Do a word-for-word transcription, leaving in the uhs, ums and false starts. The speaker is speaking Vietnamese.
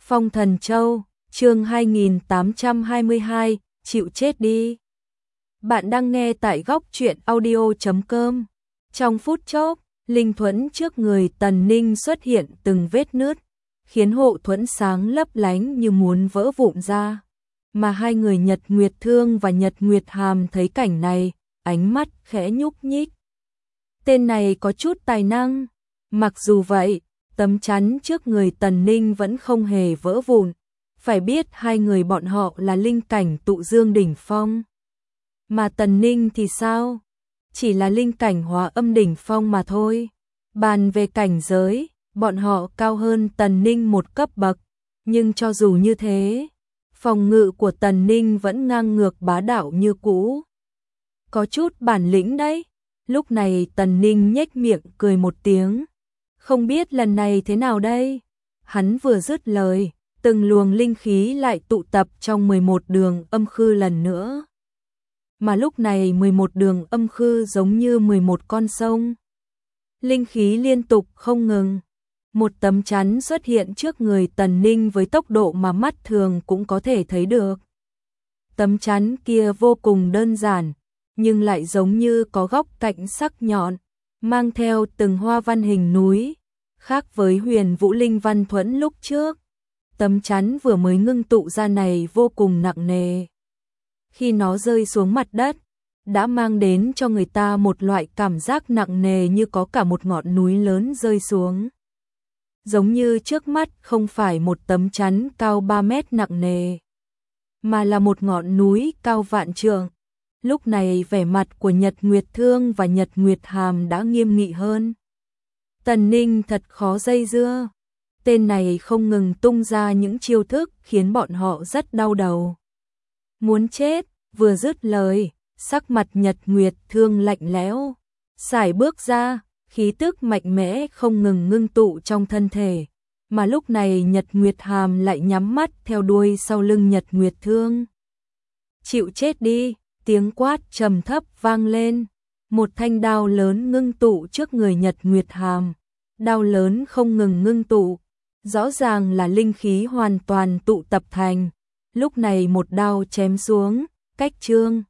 Phong Thần Châu, chương hai nghìn tám trăm hai mươi hai, chịu chết đi. Bạn đang nghe tại góc truyện audio chấm com. Trong phút chốc, linh thuẫn trước người Tần Ninh xuất hiện từng vết nứt, khiến hộ thuẫn sáng lấp lánh như muốn vỡ vụn ra. Mà hai người Nhật Nguyệt Thương và Nhật Nguyệt Hàm thấy cảnh này, ánh mắt khẽ nhúc nhích. Tên này có chút tài năng. Mặc dù vậy, tấm chắn trước người Tần Ninh vẫn không hề vỡ vụn. Phải biết hai người bọn họ là linh cảnh tụ dương đỉnh phong. Mà Tần Ninh thì sao? Chỉ là linh cảnh hóa âm đỉnh phong mà thôi. Bàn về cảnh giới, bọn họ cao hơn Tần Ninh một cấp bậc. Nhưng cho dù như thế, phòng ngự của Tần Ninh vẫn ngang ngược bá đạo như cũ. Có chút bản lĩnh đấy. Lúc này Tần Ninh nhếch miệng cười một tiếng. Không biết lần này thế nào đây? Hắn vừa dứt lời, từng luồng linh khí lại tụ tập trong mười một đường âm khư lần nữa. Mà lúc này mười một đường âm khư giống như mười một con sông. Linh khí liên tục không ngừng. Một tấm chắn xuất hiện trước người Tần Ninh với tốc độ mà mắt thường cũng có thể thấy được. Tấm chắn kia vô cùng đơn giản, nhưng lại giống như có góc cạnh sắc nhọn, mang theo từng hoa văn hình núi, khác với huyền vũ linh văn thuẫn lúc trước. Tấm chắn vừa mới ngưng tụ ra này vô cùng nặng nề. Khi nó rơi xuống mặt đất, đã mang đến cho người ta một loại cảm giác nặng nề như có cả một ngọn núi lớn rơi xuống. Giống như trước mắt không phải một tấm chắn cao ba mét nặng nề, mà là một ngọn núi cao vạn trượng. Lúc này vẻ mặt của Nhật Nguyệt Thương và Nhật Nguyệt Hàm đã nghiêm nghị hơn. Tần Ninh thật khó dây dưa. Tên này không ngừng tung ra những chiêu thức khiến bọn họ rất đau đầu. Muốn chết, vừa dứt lời, sắc mặt Nhật Nguyệt Thương lạnh lẽo, sải bước ra, khí tức mạnh mẽ không ngừng ngưng tụ trong thân thể. Mà lúc này Nhật Nguyệt Hàm lại nhắm mắt theo đuôi sau lưng Nhật Nguyệt Thương. Chịu chết đi, tiếng quát trầm thấp vang lên. Một thanh đao lớn ngưng tụ trước người Nhật Nguyệt Hàm. Đao lớn không ngừng ngưng tụ, rõ ràng là linh khí hoàn toàn tụ tập thành. Lúc này một đao chém xuống, cách trương